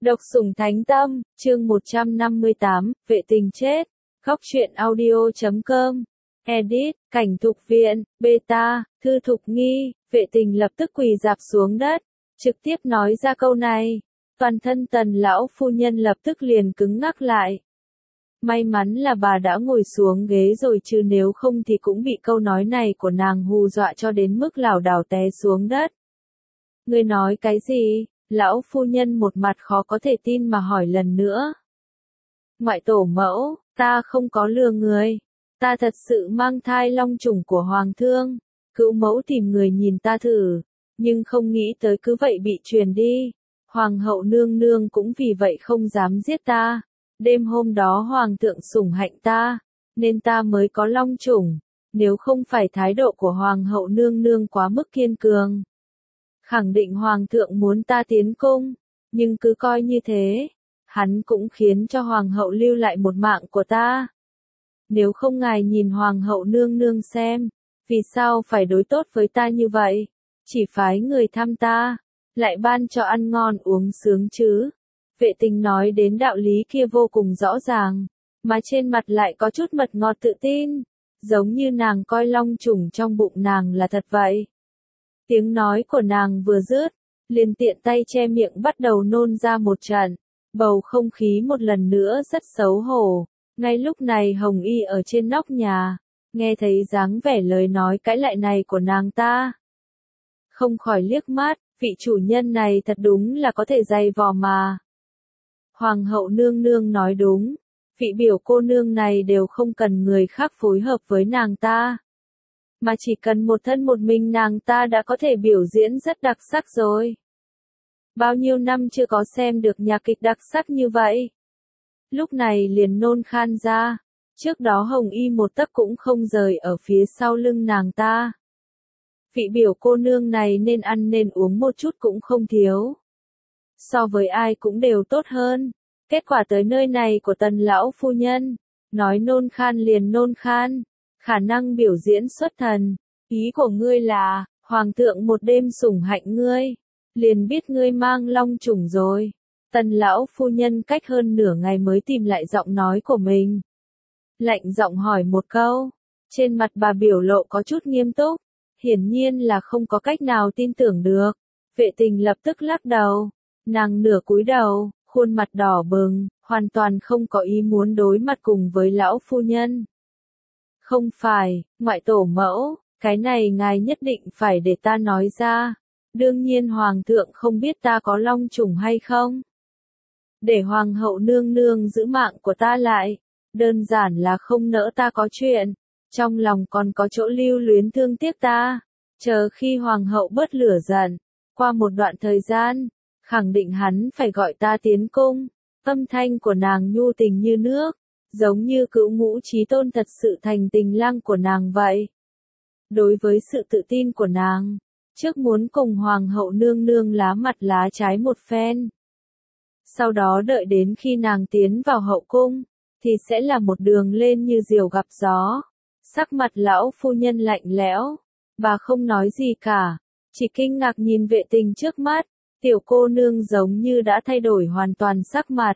Độc sủng thánh tâm, chương 158, vệ tình chết. Góc truyện audio.com. Edit, cảnh thục viện, beta, thư thục nghi, vệ tình lập tức quỳ rạp xuống đất, trực tiếp nói ra câu này. Toàn thân Tần lão phu nhân lập tức liền cứng ngắc lại. May mắn là bà đã ngồi xuống ghế rồi chứ nếu không thì cũng bị câu nói này của nàng hù dọa cho đến mức lảo đảo té xuống đất. Ngươi nói cái gì? Lão phu nhân một mặt khó có thể tin mà hỏi lần nữa. Ngoại tổ mẫu, ta không có lừa người. Ta thật sự mang thai long trùng của hoàng thương. Cữu mẫu tìm người nhìn ta thử. Nhưng không nghĩ tới cứ vậy bị truyền đi. Hoàng hậu nương nương cũng vì vậy không dám giết ta. Đêm hôm đó hoàng thượng sủng hạnh ta. Nên ta mới có long trùng. Nếu không phải thái độ của hoàng hậu nương nương quá mức kiên cường. Khẳng định hoàng thượng muốn ta tiến cung, nhưng cứ coi như thế, hắn cũng khiến cho hoàng hậu lưu lại một mạng của ta. Nếu không ngài nhìn hoàng hậu nương nương xem, vì sao phải đối tốt với ta như vậy, chỉ phái người thăm ta, lại ban cho ăn ngon uống sướng chứ. Vệ tình nói đến đạo lý kia vô cùng rõ ràng, mà trên mặt lại có chút mật ngọt tự tin, giống như nàng coi long trùng trong bụng nàng là thật vậy. Tiếng nói của nàng vừa dứt, liền tiện tay che miệng bắt đầu nôn ra một trận, bầu không khí một lần nữa rất xấu hổ. Ngay lúc này Hồng Y ở trên nóc nhà, nghe thấy dáng vẻ lời nói cãi lại này của nàng ta. Không khỏi liếc mắt, vị chủ nhân này thật đúng là có thể dày vò mà. Hoàng hậu nương nương nói đúng, vị biểu cô nương này đều không cần người khác phối hợp với nàng ta. Mà chỉ cần một thân một mình nàng ta đã có thể biểu diễn rất đặc sắc rồi. Bao nhiêu năm chưa có xem được nhạc kịch đặc sắc như vậy. Lúc này liền nôn khan ra, trước đó Hồng Y một tấc cũng không rời ở phía sau lưng nàng ta. Vị biểu cô nương này nên ăn nên uống một chút cũng không thiếu. So với ai cũng đều tốt hơn. Kết quả tới nơi này của Tần lão phu nhân, nói nôn khan liền nôn khan. Khả năng biểu diễn xuất thần, ý của ngươi là, hoàng thượng một đêm sủng hạnh ngươi, liền biết ngươi mang long trùng rồi. Tần lão phu nhân cách hơn nửa ngày mới tìm lại giọng nói của mình. Lạnh giọng hỏi một câu, trên mặt bà biểu lộ có chút nghiêm túc, hiển nhiên là không có cách nào tin tưởng được. Vệ tình lập tức lắc đầu, nàng nửa cúi đầu, khuôn mặt đỏ bừng, hoàn toàn không có ý muốn đối mặt cùng với lão phu nhân. Không phải, ngoại tổ mẫu, cái này ngài nhất định phải để ta nói ra. Đương nhiên hoàng thượng không biết ta có long trùng hay không. Để hoàng hậu nương nương giữ mạng của ta lại, đơn giản là không nỡ ta có chuyện, trong lòng còn có chỗ lưu luyến thương tiếc ta. Chờ khi hoàng hậu bớt lửa giận, qua một đoạn thời gian, khẳng định hắn phải gọi ta tiến cung. Âm thanh của nàng nhu tình như nước. Giống như Cữu Ngũ Chí Tôn thật sự thành tình lang của nàng vậy. Đối với sự tự tin của nàng, trước muốn cùng hoàng hậu nương nương lá mặt lá trái một phen. Sau đó đợi đến khi nàng tiến vào hậu cung, thì sẽ là một đường lên như diều gặp gió. Sắc mặt lão phu nhân lạnh lẽo, bà không nói gì cả, chỉ kinh ngạc nhìn vệ tình trước mắt, tiểu cô nương giống như đã thay đổi hoàn toàn sắc mặt.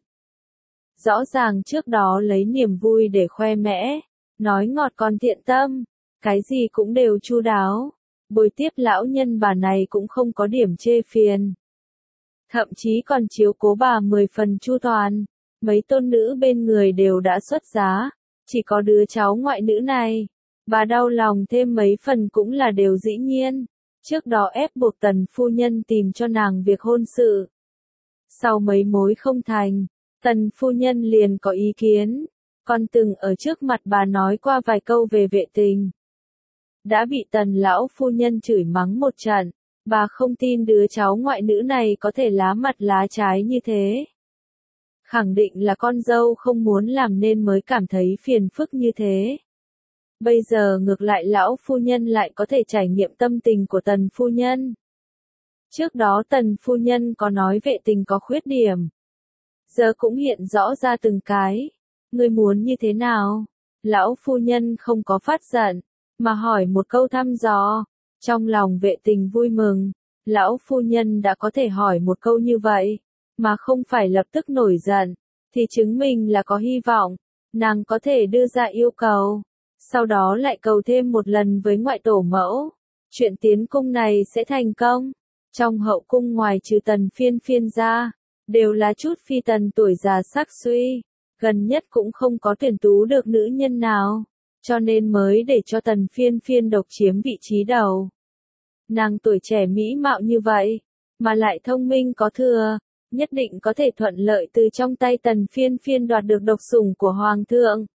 Rõ ràng trước đó lấy niềm vui để khoe mẽ, nói ngọt còn thiện tâm, cái gì cũng đều chu đáo, bồi tiếp lão nhân bà này cũng không có điểm chê phiền. Thậm chí còn chiếu cố bà 10 phần chu toàn, mấy tôn nữ bên người đều đã xuất giá, chỉ có đứa cháu ngoại nữ này, bà đau lòng thêm mấy phần cũng là điều dĩ nhiên, trước đó ép buộc Tần phu nhân tìm cho nàng việc hôn sự. Sau mấy mối không thành, Tần phu nhân liền có ý kiến, còn từng ở trước mặt bà nói qua vài câu về vệ tình. Đã bị Tần lão phu nhân chửi mắng một trận, bà không tin đứa cháu ngoại nữ này có thể lá mặt lá trái như thế. Khẳng định là con dâu không muốn làm nên mới cảm thấy phiền phức như thế. Bây giờ ngược lại lão phu nhân lại có thể trải nghiệm tâm tình của Tần phu nhân. Trước đó Tần phu nhân có nói vệ tình có khuyết điểm. Giờ cũng hiện rõ ra từng cái. Ngươi muốn như thế nào? Lão phu nhân không có phát giận, mà hỏi một câu thăm dò. Trong lòng vệ tình vui mừng, lão phu nhân đã có thể hỏi một câu như vậy. mà không phải lập tức nổi giận, thì chứng minh là có hy vọng, nàng có thể đưa ra yêu cầu, sau đó lại cầu thêm một lần với ngoại tổ mẫu. Chuyện tiến cung này sẽ thành công. Trong hậu cung ngoài trừ Tần Phiên Phiên ra, đều là chút phi tần tuổi già sắc suy, gần nhất cũng không có tuyển tú được nữ nhân nào, cho nên mới để cho Tần Phiên Phiên độc chiếm vị trí đầu. Nàng tuổi trẻ mỹ mạo như vậy, mà lại thông minh có thừa, nhất định có thể thuận lợi từ trong tay Tần Phiên Phiên đoạt được độc sủng của Hoàng thượng.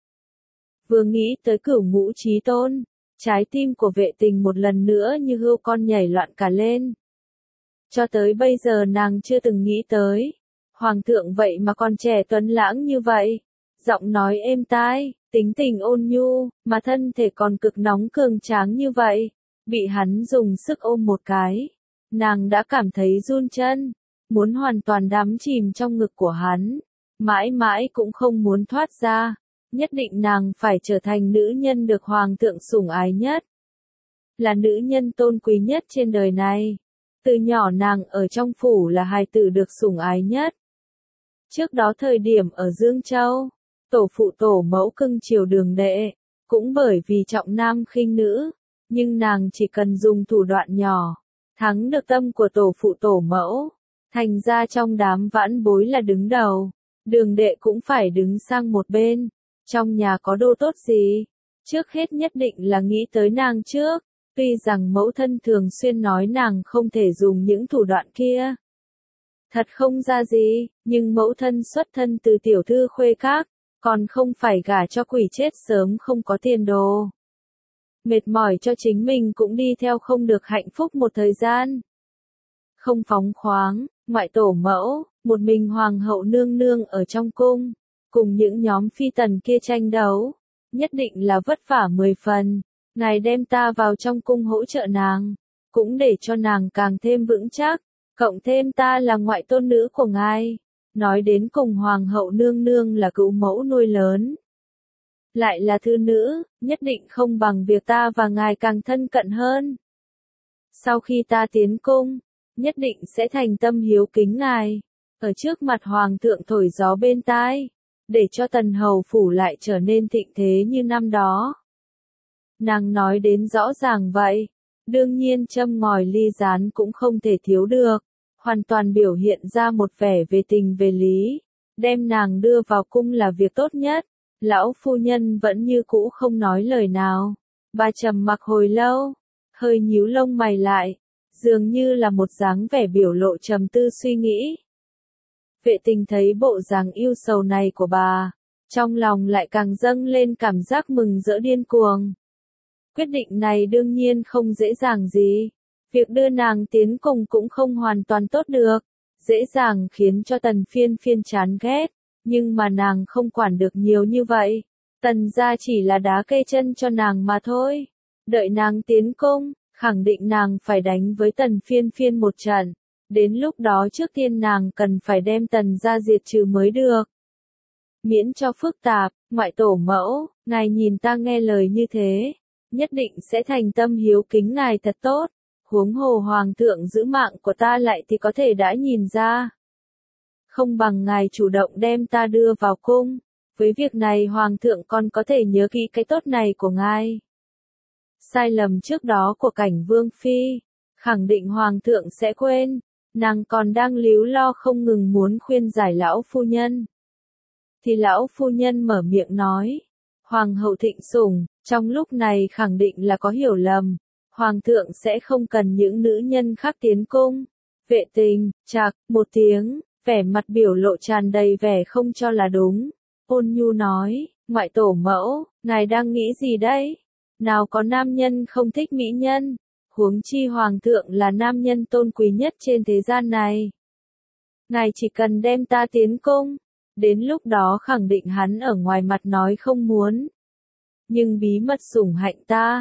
Vừa nghĩ tới Cửu Ngũ Chí Tôn, trái tim của Vệ Tình một lần nữa như hươu con nhảy loạn cả lên. Cho tới bây giờ nàng chưa từng nghĩ tới, Hoàng thượng vậy mà còn trẻ tuấn lãng như vậy, giọng nói êm tai, tính tình ôn nhu, mà thân thể còn cực nóng cường tráng như vậy, bị hắn dùng sức ôm một cái, nàng đã cảm thấy run chân, muốn hoàn toàn đắm chìm trong ngực của hắn, mãi mãi cũng không muốn thoát ra, nhất định nàng phải trở thành nữ nhân được Hoàng thượng sủng ái nhất, là nữ nhân tôn quý nhất trên đời này. Từ nhỏ nàng ở trong phủ là hài tử được sủng ái nhất. Trước đó thời điểm ở Dương Châu, tổ phụ tổ mẫu cưng chiều Đường Đệ, cũng bởi vì trọng nam khinh nữ, nhưng nàng chỉ cần dùng thủ đoạn nhỏ, thắng được tâm của tổ phụ tổ mẫu, thành ra trong đám vãn bối là đứng đầu, Đường Đệ cũng phải đứng sang một bên, trong nhà có đồ tốt gì, trước hết nhất định là nghĩ tới nàng trước. Tuy rằng mẫu thân thường xuyên nói nàng không thể dùng những thủ đoạn kia. Thật không ra gì, nhưng mẫu thân xuất thân từ tiểu thư khuê các, còn không phải gả cho quỷ chết sớm không có tiền đồ. Mệt mỏi cho chính mình cũng đi theo không được hạnh phúc một thời gian. Không phóng khoáng, ngoại tổ mẫu, một mình hoàng hậu nương nương ở trong cung, cùng những nhóm phi tần kia tranh đấu, nhất định là vất vả 10 phần. Ngài đem ta vào trong cung hỗ trợ nàng, cũng để cho nàng càng thêm vững chắc, cộng thêm ta là ngoại tôn nữ của ngài, nói đến cùng hoàng hậu nương nương là cữu mẫu nuôi lớn. Lại là thư nữ, nhất định không bằng việc ta và ngài càng thân cận hơn. Sau khi ta tiến cung, nhất định sẽ thành tâm hiếu kính ngài, ở trước mặt hoàng thượng thổi gió bên tai, để cho tần hầu phủ lại trở nên thịnh thế như năm đó. Nàng nói đến rõ ràng vậy, đương nhiên châm ngòi ly gián cũng không thể thiếu được, hoàn toàn biểu hiện ra một vẻ về tình về lý, đem nàng đưa vào cung là việc tốt nhất, lão phu nhân vẫn như cũ không nói lời nào, bà trầm mặc hồi lâu, hơi nhíu lông mày lại, dường như là một dáng vẻ biểu lộ trầm tư suy nghĩ. Vệ Tình thấy bộ dáng yêu sầu này của bà, trong lòng lại càng dâng lên cảm giác mừng rỡ điên cuồng. Quyết định này đương nhiên không dễ dàng gì. Việc đưa nàng tiến cùng cũng không hoàn toàn tốt được. Dễ dàng khiến cho Tần Phiên Phiên chán ghét. Nhưng mà nàng không quản được nhiều như vậy. Tần gia chỉ là đá kê chân cho nàng mà thôi. Đợi nàng tiến cung, khẳng định nàng phải đánh với Tần Phiên Phiên một trận. Đến lúc đó trước tiên nàng cần phải đem Tần gia diệt trừ mới được. Miễn cho phức tạp, ngoại tổ mẫu, ngài nhìn ta nghe lời như thế. Nhất định sẽ thành tâm hiếu kính ngài thật tốt, huống hồ hoàng thượng giữ mạng của ta lại thì có thể đã nhìn ra. Không bằng ngài chủ động đem ta đưa vào cung, với việc này hoàng thượng còn có thể nhớ kỹ cái tốt này của ngài. Sai lầm trước đó của Cảnh Vương Phi, khẳng định hoàng thượng sẽ quên, nàng còn đang líu lo không ngừng muốn khuyên giải lão phu nhân. Thì lão phu nhân mở miệng nói, hoàng hậu thịnh sủng, trong lúc này khẳng định là có hiểu lầm, hoàng thượng sẽ không cần những nữ nhân khác tiến cung. Vệ Tình, chạc, một tiếng, vẻ mặt biểu lộ tràn đầy vẻ không cho là đúng. Ôn nhu nói, ngoại tổ mẫu, ngài đang nghĩ gì đấy? Nào có nam nhân không thích mỹ nhân, huống chi hoàng thượng là nam nhân tôn quý nhất trên thế gian này. Ngài chỉ cần đem ta tiến cung, đến lúc đó khẳng định hắn ở ngoài mặt nói không muốn. Nhưng bí mật sủng hạnh ta,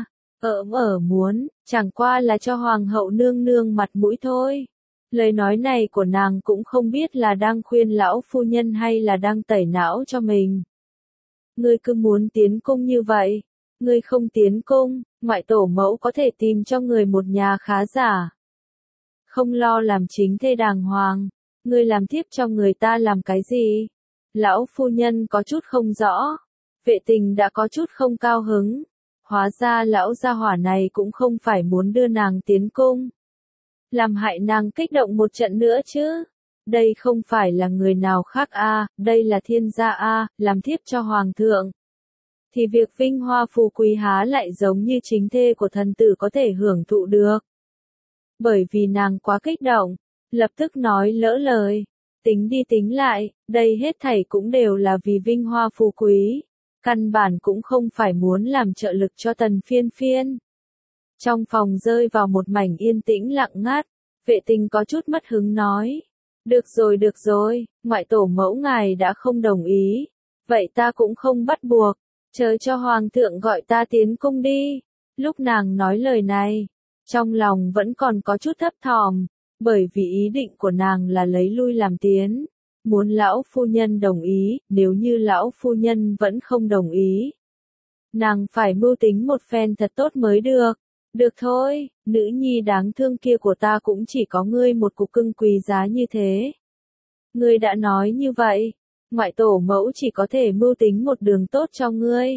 muốn, chẳng qua là cho hoàng hậu nương nương mặt mũi thôi. Lời nói này của nàng cũng không biết là đang khuyên lão phu nhân hay là đang tẩy não cho mình. Ngươi cứ muốn tiến cung như vậy, ngươi không tiến cung, ngoại tổ mẫu có thể tìm cho người một nhà khá giả. Không lo làm chính thê đàng hoàng, Ngươi làm thiếp cho người ta làm cái gì? Lão phu nhân có chút không rõ. Vệ tình đã có chút không cao hứng. Hóa ra lão gia hỏa này cũng không phải muốn đưa nàng tiến cung. Làm hại nàng kích động một trận nữa chứ. Đây không phải là người nào khác đây là thiên gia làm thiếp cho hoàng thượng. Thì việc vinh hoa phú quý há lại giống như chính thê của thần tử có thể hưởng thụ được. Bởi vì nàng quá kích động, lập tức nói lỡ lời. Tính đi tính lại, đây hết thảy cũng đều là vì vinh hoa phú quý. Căn bản cũng không phải muốn làm trợ lực cho Tần Phiên Phiên. Trong phòng rơi vào một mảnh yên tĩnh lặng ngắt, Vệ Tình có chút mất hứng nói. Được rồi, ngoại tổ mẫu ngài đã không đồng ý. Vậy ta cũng không bắt buộc, chờ cho hoàng thượng gọi ta tiến cung đi. Lúc nàng nói lời này, trong lòng vẫn còn có chút thấp thỏm, bởi vì ý định của nàng là lấy lui làm tiến. Muốn lão phu nhân đồng ý, nếu như lão phu nhân vẫn không đồng ý. Nàng phải mưu tính một phen thật tốt mới được. Được thôi, nữ nhi đáng thương kia của ta cũng chỉ có ngươi một cục cưng quý giá như thế. Ngươi đã nói như vậy, ngoại tổ mẫu chỉ có thể mưu tính một đường tốt cho ngươi.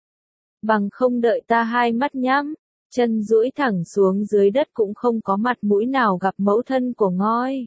Bằng không đợi ta hai mắt nhắm, chân duỗi thẳng xuống dưới đất cũng không có mặt mũi nào gặp mẫu thân của ngôi.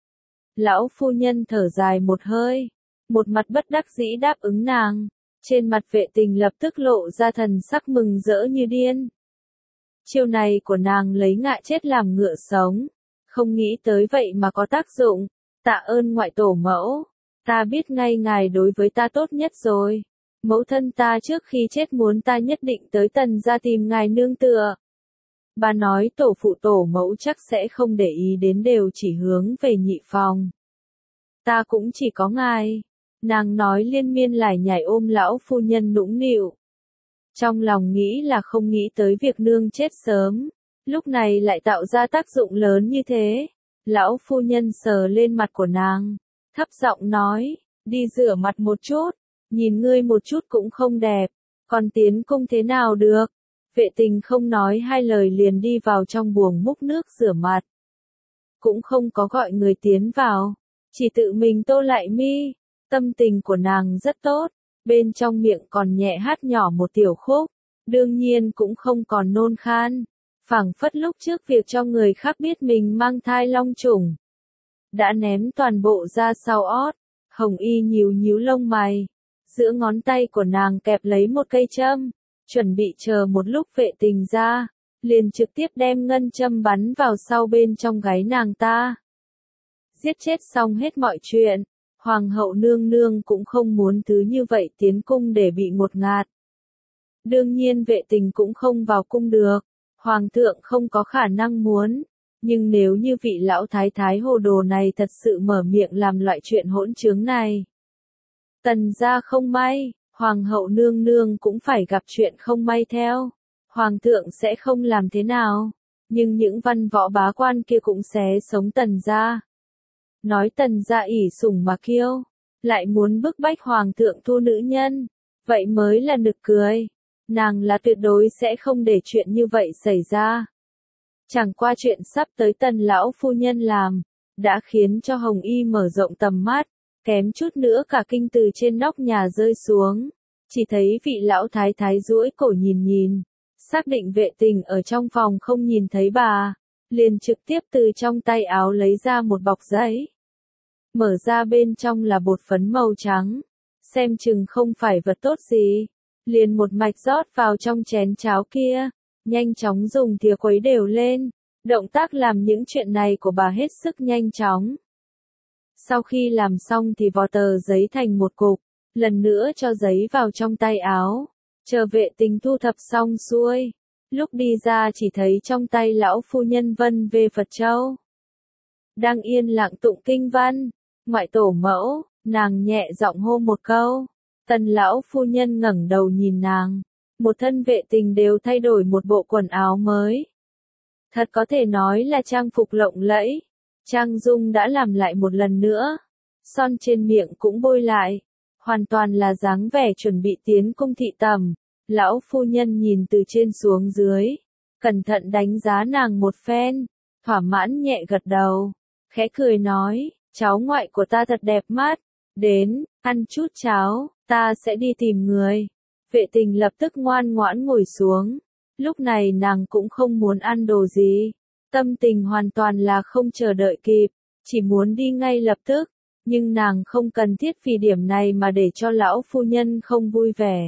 Lão phu nhân thở dài một hơi, một mặt bất đắc dĩ đáp ứng nàng, trên mặt Vệ Tình lập tức lộ ra thần sắc mừng rỡ như điên. Chiêu này của nàng lấy ngựa chết làm ngựa sống, không nghĩ tới vậy mà có tác dụng. Tạ ơn ngoại tổ mẫu, ta biết ngay ngài đối với ta tốt nhất rồi. Mẫu thân ta trước khi chết muốn ta nhất định tới Tần gia tìm ngài nương tựa. Bà nói tổ phụ tổ mẫu chắc sẽ không để ý đến, đều chỉ hướng về nhị phòng. Ta cũng chỉ có ngài. Nàng nói liên miên lải nhải ôm lão phu nhân nũng nịu. Trong lòng nghĩ là không nghĩ tới việc nương chết sớm, lúc này lại tạo ra tác dụng lớn như thế. Lão phu nhân sờ lên mặt của nàng, thấp giọng nói, đi rửa mặt một chút, nhìn ngươi một chút cũng không đẹp, còn tiến cung thế nào được. Vệ Tình không nói hai lời liền đi vào trong buồng múc nước rửa mặt. Cũng không có gọi người tiến vào, chỉ tự mình tô lại mi. Tâm tình của nàng rất tốt, bên trong miệng còn nhẹ hát nhỏ một tiểu khúc, đương nhiên cũng không còn nôn khan, phảng phất lúc trước việc cho người khác biết mình mang thai long trùng. Đã ném toàn bộ ra sau ót, Hồng Y nhíu nhíu lông mày, giữa ngón tay của nàng kẹp lấy một cây châm, chuẩn bị chờ một lúc Vệ Tình ra, liền trực tiếp đem ngân châm bắn vào sau bên trong gáy nàng ta. Giết chết xong hết mọi chuyện. Hoàng hậu nương nương cũng không muốn thứ như vậy tiến cung để bị ngột ngạt. Đương nhiên Vệ Tình cũng không vào cung được, hoàng thượng không có khả năng muốn, nhưng nếu như vị lão thái thái hồ đồ này thật sự mở miệng làm loại chuyện hỗn trướng này. Tần gia không may, hoàng hậu nương nương cũng phải gặp chuyện không may theo, hoàng thượng sẽ không làm thế nào, nhưng những văn võ bá quan kia cũng xé sống Tần gia. Nói Tần gia ỷ sủng mà kiêu, lại muốn bức bách hoàng thượng thu nữ nhân, vậy mới là nực cười. Nàng là tuyệt đối sẽ không để chuyện như vậy xảy ra. Chẳng qua chuyện sắp tới Tần lão phu nhân làm, đã khiến cho Hồng Y mở rộng tầm mắt, kém chút nữa cả kinh từ trên nóc nhà rơi xuống. Chỉ thấy vị lão thái thái duỗi cổ nhìn nhìn, xác định Vệ Tình ở trong phòng không nhìn thấy bà, liền trực tiếp từ trong tay áo lấy ra một bọc giấy. Mở ra bên trong là bột phấn màu trắng, xem chừng không phải vật tốt gì, liền một mạch rót vào trong chén cháo kia, nhanh chóng dùng thìa khuấy đều lên, động tác làm những chuyện này của bà hết sức nhanh chóng. Sau khi làm xong thì vò tờ giấy thành một cục, lần nữa cho giấy vào trong tay áo, chờ Vệ Tình thu thập xong xuôi, lúc đi ra chỉ thấy trong tay lão phu nhân vân về Phật Châu. Đang yên lặng tụng kinh văn, ngoại tổ mẫu, nàng nhẹ giọng hô một câu, Tần lão phu nhân ngẩng đầu nhìn nàng, một thân Vệ Tình đều thay đổi một bộ quần áo mới. Thật có thể nói là trang phục lộng lẫy, trang dung đã làm lại một lần nữa, son trên miệng cũng bôi lại, hoàn toàn là dáng vẻ chuẩn bị tiến cung thị tẩm. Lão phu nhân nhìn từ trên xuống dưới, cẩn thận đánh giá nàng một phen, thỏa mãn nhẹ gật đầu, khẽ cười nói, cháu ngoại của ta thật đẹp mắt, đến, ăn chút cháo, ta sẽ đi tìm người. Vệ tình lập tức ngoan ngoãn ngồi xuống, lúc này nàng cũng không muốn ăn đồ gì, tâm tình hoàn toàn là không chờ đợi kịp, chỉ muốn đi ngay lập tức, nhưng nàng không cần thiết vì điểm này mà để cho lão phu nhân không vui vẻ.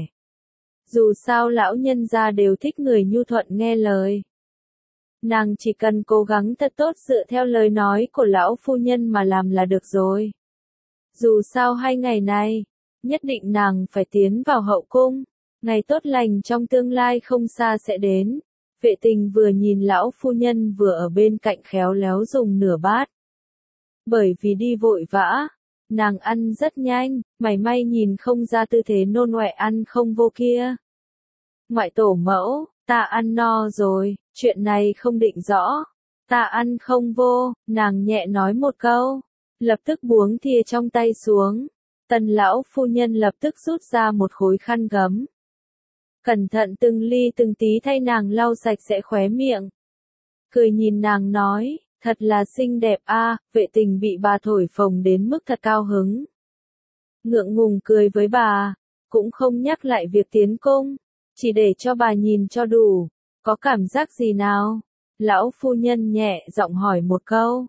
Dù sao lão nhân gia đều thích người nhu thuận nghe lời. Nàng chỉ cần cố gắng thật tốt dựa theo lời nói của lão phu nhân mà làm là được rồi. Dù sao 2 ngày này, nhất định nàng phải tiến vào hậu cung, ngày tốt lành trong tương lai không xa sẽ đến. Vệ tình vừa nhìn lão phu nhân vừa ở bên cạnh khéo léo dùng nửa bát. Bởi vì đi vội vã, nàng ăn rất nhanh, mảy may nhìn không ra tư thế nôn ọe ăn không vô kia. Ngoại tổ mẫu, ta ăn no rồi, chuyện này không định rõ. Ta ăn không vô, nàng nhẹ nói một câu, lập tức buông thìa trong tay xuống. Tần lão phu nhân lập tức rút ra một khối khăn gấm. Cẩn thận từng ly từng tí thay nàng lau sạch sẽ khóe miệng. Cười nhìn nàng nói, thật là xinh đẹp a. Vệ tình bị bà thổi phồng đến mức thật cao hứng. Ngượng ngùng cười với bà, cũng không nhắc lại việc tiến cung, chỉ để cho bà nhìn cho đủ, có cảm giác gì nào? Lão phu nhân nhẹ giọng hỏi một câu,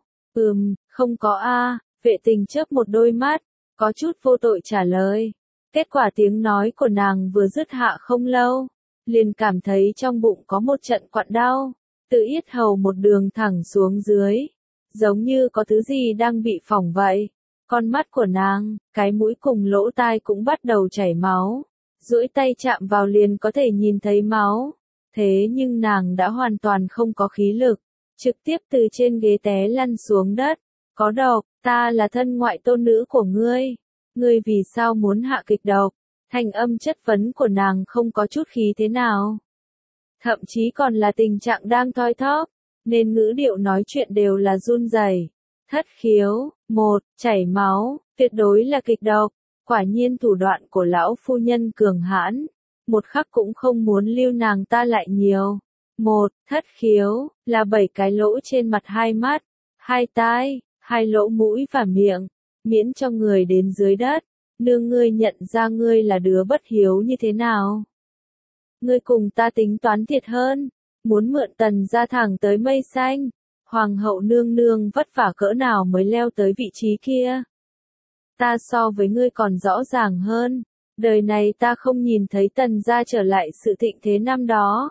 không có a. Vệ tình chớp một đôi mắt, có chút vô tội trả lời. Kết quả tiếng nói của nàng vừa dứt hạ không lâu, liền cảm thấy trong bụng có một trận quặn đau, từ yết hầu một đường thẳng xuống dưới, giống như có thứ gì đang bị phỏng vậy. Con mắt của nàng, cái mũi cùng lỗ tai cũng bắt đầu chảy máu, duỗi tay chạm vào liền có thể nhìn thấy máu. Thế nhưng nàng đã hoàn toàn không có khí lực, trực tiếp từ trên ghế té lăn xuống đất. Có độc, ta là thân ngoại tôn nữ của ngươi. Ngươi vì sao muốn hạ kịch độc? Thanh âm chất vấn của nàng không có chút khí thế nào. Thậm chí còn là tình trạng đang thoi thóp, nên ngữ điệu nói chuyện đều là run rẩy. Thất khiếu, 1, chảy máu, tuyệt đối là kịch độc. Quả nhiên thủ đoạn của lão phu nhân cường hãn, một khắc cũng không muốn lưu nàng ta lại nhiều. 1, thất khiếu, là 7 cái lỗ trên mặt 2 mắt, 2 tai, 2 lỗ mũi và miệng, miễn cho người đến dưới đất, nương ngươi nhận ra ngươi là đứa bất hiếu như thế nào. Ngươi cùng ta tính toán thiệt hơn, muốn mượn Tần gia thẳng tới mây xanh, hoàng hậu nương nương vất vả cỡ nào mới leo tới vị trí kia. Ta so với ngươi còn rõ ràng hơn, đời này ta không nhìn thấy Tần gia trở lại sự thịnh thế năm đó.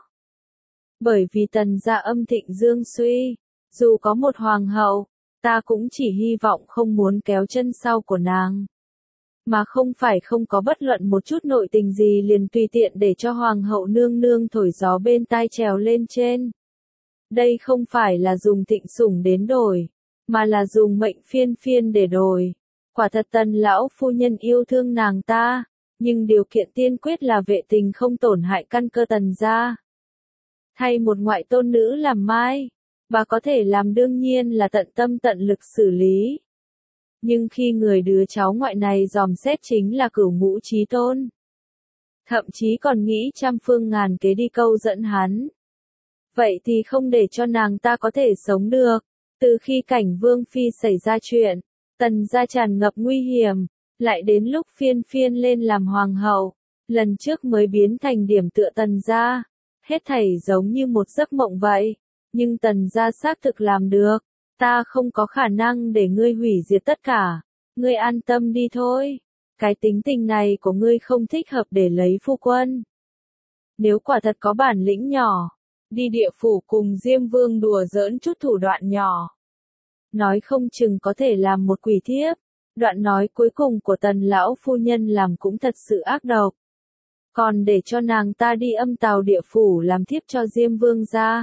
Bởi vì Tần gia âm thịnh dương suy, dù có một hoàng hậu, ta cũng chỉ hy vọng không muốn kéo chân sau của nàng. Mà không phải không có bất luận một chút nội tình gì liền tùy tiện để cho hoàng hậu nương nương thổi gió bên tai trèo lên trên. Đây không phải là dùng thịnh sủng đến đổi, mà là dùng mệnh phiên phiên để đổi. Quả thật Tần lão phu nhân yêu thương nàng ta, nhưng điều kiện tiên quyết là vệ tình không tổn hại căn cơ Tần gia. Thay một ngoại tôn nữ làm mai, bà có thể làm đương nhiên là tận tâm tận lực xử lý. Nhưng khi người đứa cháu ngoại này dòm xét chính là cửu ngũ chí tôn. Thậm chí còn nghĩ trăm phương ngàn kế đi câu dẫn hắn. Vậy thì không để cho nàng ta có thể sống được. Từ khi cảnh Vương Phi xảy ra chuyện, Tần gia tràn ngập nguy hiểm, lại đến lúc phiên phiên lên làm hoàng hậu, lần trước mới biến thành điểm tựa Tần gia. Hết thảy giống như một giấc mộng vậy, nhưng Tần gia xác thực làm được. Ta không có khả năng để ngươi hủy diệt tất cả, ngươi an tâm đi thôi. Cái tính tình này của ngươi không thích hợp để lấy phu quân. Nếu quả thật có bản lĩnh nhỏ, đi địa phủ cùng Diêm Vương đùa giỡn chút thủ đoạn nhỏ, nói không chừng có thể làm một quỷ thiếp. Đoạn nói cuối cùng của Tần lão phu nhân làm cũng thật sự ác độc. Còn để cho nàng ta đi âm tào địa phủ làm thiếp cho Diêm Vương gia.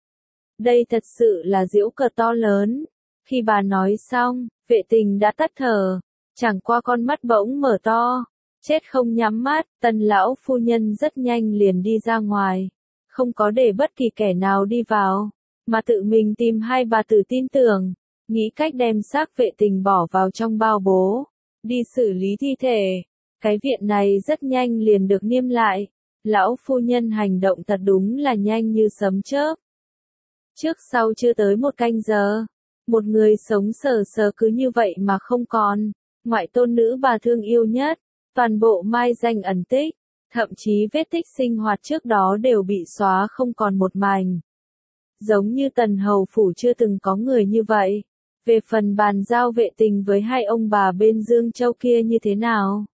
Đây thật sự là giễu cợt to lớn. Khi bà nói xong, vệ tình đã tắt thở, chẳng qua con mắt bỗng mở to, chết không nhắm mắt. Tần lão phu nhân rất nhanh liền đi ra ngoài, không có để bất kỳ kẻ nào đi vào, mà tự mình tìm 2 bà tử tin tưởng, nghĩ cách đem xác vệ tình bỏ vào trong bao bố, đi xử lý thi thể. Cái viện này rất nhanh liền được niêm lại, lão phu nhân hành động thật đúng là nhanh như sấm chớp. Trước sau chưa tới 1 canh giờ, Một người sống sờ sờ cứ như vậy mà không còn. Ngoại tôn nữ bà thương yêu nhất, toàn bộ mai danh ẩn tích, thậm chí vết tích sinh hoạt trước đó đều bị xóa không còn một mảnh. Giống như Tần Hầu Phủ chưa từng có người như vậy. Về phần bàn giao vệ tình với hai ông bà bên Dương Châu kia như thế nào?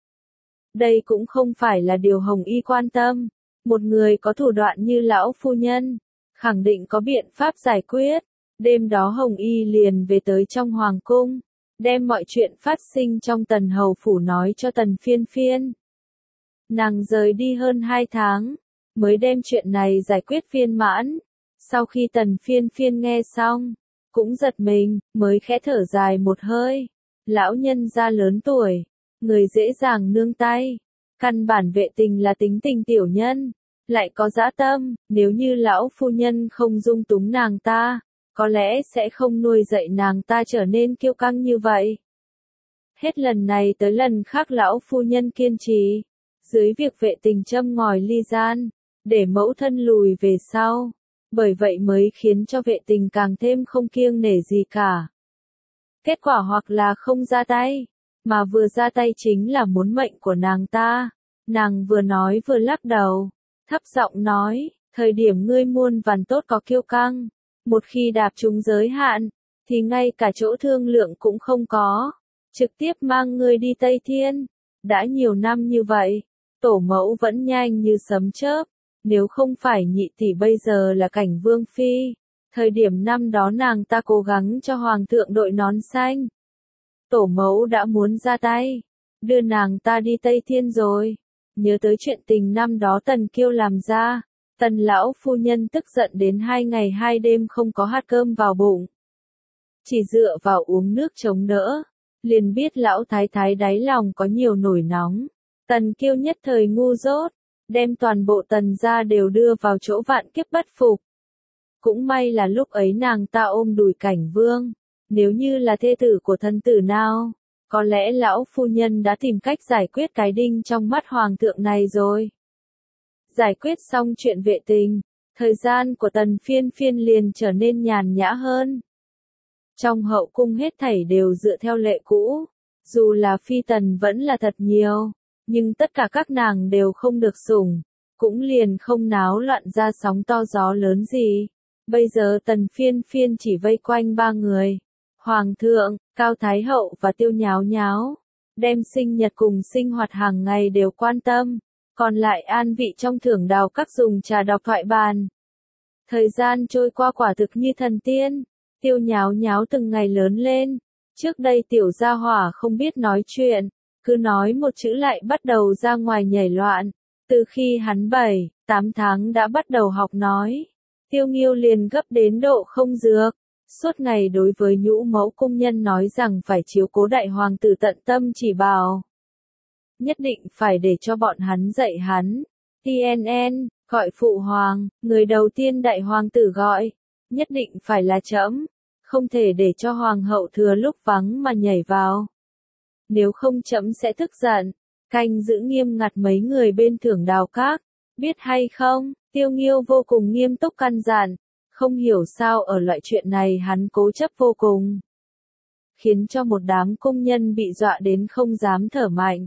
Đây cũng không phải là điều Hồng Y quan tâm. Một người có thủ đoạn như lão phu nhân, khẳng định có biện pháp giải quyết. Đêm đó Hồng Y liền về tới trong hoàng cung, đem mọi chuyện phát sinh trong Tần Hầu Phủ nói cho Tần Phiên Phiên. Nàng rời đi hơn 2 tháng, mới đem chuyện này giải quyết viên mãn. Sau khi Tần Phiên Phiên nghe xong, cũng giật mình, mới khẽ thở dài một hơi. Lão nhân gia lớn tuổi, người dễ dàng nương tay. Căn bản vệ tình là tính tình tiểu nhân, lại có dã tâm, nếu như lão phu nhân không dung túng nàng ta, có lẽ sẽ không nuôi dạy nàng ta trở nên kiêu căng như vậy. Hết lần này tới lần khác lão phu nhân kiên trì, dưới việc vệ tình châm ngòi ly gian, để mẫu thân lùi về sau. Bởi vậy mới khiến cho vệ tình càng thêm không kiêng nể gì cả. Kết quả hoặc là không ra tay, mà vừa ra tay chính là muốn mệnh của nàng ta. Nàng vừa nói vừa lắc đầu, thấp giọng nói, thời điểm ngươi muôn vàn tốt có kiêu căng, một khi đạp trúng giới hạn, thì ngay cả chỗ thương lượng cũng không có, trực tiếp mang ngươi đi Tây Thiên. Đã nhiều năm như vậy, tổ mẫu vẫn nhanh như sấm chớp. Nếu không phải nhị tỷ bây giờ là cảnh vương phi, thời điểm năm đó nàng ta cố gắng cho hoàng thượng đội nón xanh. Tổ mẫu đã muốn ra tay, đưa nàng ta đi Tây Thiên rồi. Nhớ tới chuyện tình năm đó Tần Kiêu làm ra, Tần lão phu nhân tức giận đến 2 ngày 2 đêm không có hạt cơm vào bụng. Chỉ dựa vào uống nước chống đỡ, liền biết lão thái thái đáy lòng có nhiều nổi nóng. Tần Kiêu nhất thời ngu dốt, đem toàn bộ Tần gia đều đưa vào chỗ vạn kiếp bất phục. Cũng may là lúc ấy nàng ta ôm đùi cảnh vương, nếu như là thê tử của thân tử nào, có lẽ lão phu nhân đã tìm cách giải quyết cái đinh trong mắt hoàng thượng này rồi. Giải quyết xong chuyện vệ tình, thời gian của Tần Phiên Phiên liền trở nên nhàn nhã hơn. Trong hậu cung hết thảy đều dựa theo lệ cũ, dù là phi tần vẫn là thật nhiều. Nhưng tất cả các nàng đều không được sủng, cũng liền không náo loạn ra sóng to gió lớn gì. Bây giờ Tần Phiên Phiên chỉ vây quanh 3 người, Hoàng thượng, Cao Thái Hậu và Tiêu Nháo Nháo, đem sinh nhật cùng sinh hoạt hàng ngày đều quan tâm, còn lại an vị trong thưởng đào các dùng trà đọc thoại bàn. Thời gian trôi qua quả thực như thần tiên, Tiêu Nháo Nháo từng ngày lớn lên, trước đây tiểu gia hỏa không biết nói chuyện. Cứ nói một chữ lại bắt đầu ra ngoài nhảy loạn. Từ khi hắn 7, 8 tháng đã bắt đầu học nói, Tiêu Nghiêu liền gấp đến độ không dược. Suốt ngày đối với nhũ mẫu cung nhân nói rằng phải chiếu cố đại hoàng tử tận tâm chỉ bảo. Nhất định phải để cho bọn hắn dạy hắn. TNN, gọi phụ hoàng, người đầu tiên đại hoàng tử gọi. Nhất định phải là trẫm, không thể để cho hoàng hậu thừa lúc vắng mà nhảy vào. Nếu không trẫm sẽ tức giận, canh giữ nghiêm ngặt mấy người bên thưởng đào các, biết hay không? Tiêu Nghiêu vô cùng nghiêm túc căn dặn, không hiểu sao ở loại chuyện này hắn cố chấp vô cùng, khiến cho một đám công nhân bị dọa đến không dám thở mạnh.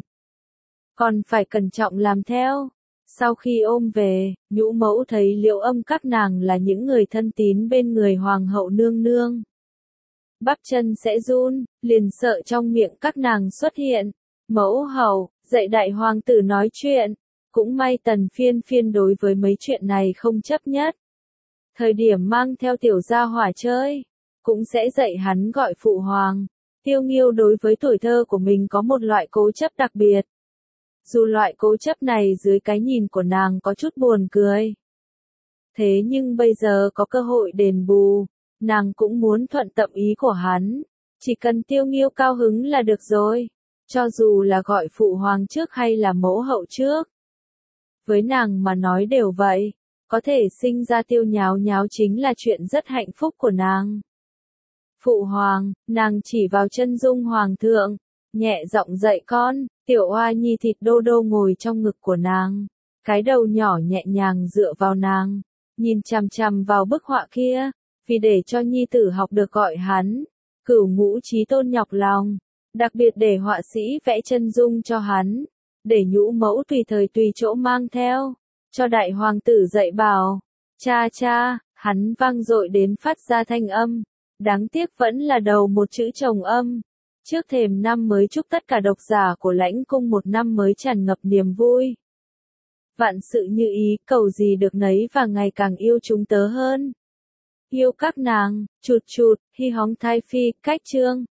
Còn phải cẩn trọng làm theo. Sau khi ôm về, nhũ mẫu thấy Liễu Âm các nàng là những người thân tín bên người hoàng hậu nương nương. Bắp chân sẽ run, liền sợ trong miệng các nàng xuất hiện. Mẫu hậu, dạy đại hoàng tử nói chuyện. Cũng may Tần Phiên Phiên đối với mấy chuyện này không chấp nhất. Thời điểm mang theo tiểu gia hỏa chơi, cũng sẽ dạy hắn gọi phụ hoàng. Tiêu Nghiêu đối với tuổi thơ của mình có một loại cố chấp đặc biệt. Dù loại cố chấp này dưới cái nhìn của nàng có chút buồn cười. Thế nhưng bây giờ có cơ hội đền bù, nàng cũng muốn thuận tâm ý của hắn. Chỉ cần Tiêu Nghiêu cao hứng là được rồi. Cho dù là gọi phụ hoàng trước hay là mẫu hậu trước. Với nàng mà nói đều vậy. Có thể sinh ra Tiêu Nháo Nháo chính là chuyện rất hạnh phúc của nàng. Phụ hoàng, nàng chỉ vào chân dung hoàng thượng, nhẹ giọng dạy con. Tiểu oa nhi thịt đô đô ngồi trong ngực của nàng, cái đầu nhỏ nhẹ nhàng dựa vào nàng, nhìn chằm chằm vào bức họa kia, vì để cho nhi tử học được gọi hắn. Cửu Ngũ Chí Tôn nhọc lòng, đặc biệt để họa sĩ vẽ chân dung cho hắn, để nhũ mẫu tùy thời tùy chỗ mang theo, cho đại hoàng tử dạy bảo. Cha cha, hắn vang dội đến phát ra thanh âm, đáng tiếc vẫn là đầu một chữ chồng âm. Trước thềm năm mới chúc tất cả độc giả của Lãnh Cung một năm mới tràn ngập niềm vui. Vạn sự như ý, cầu gì được nấy và ngày càng yêu chúng tớ hơn. Yêu các nàng, chụt chụt, hi hóng thai phi, cách chương.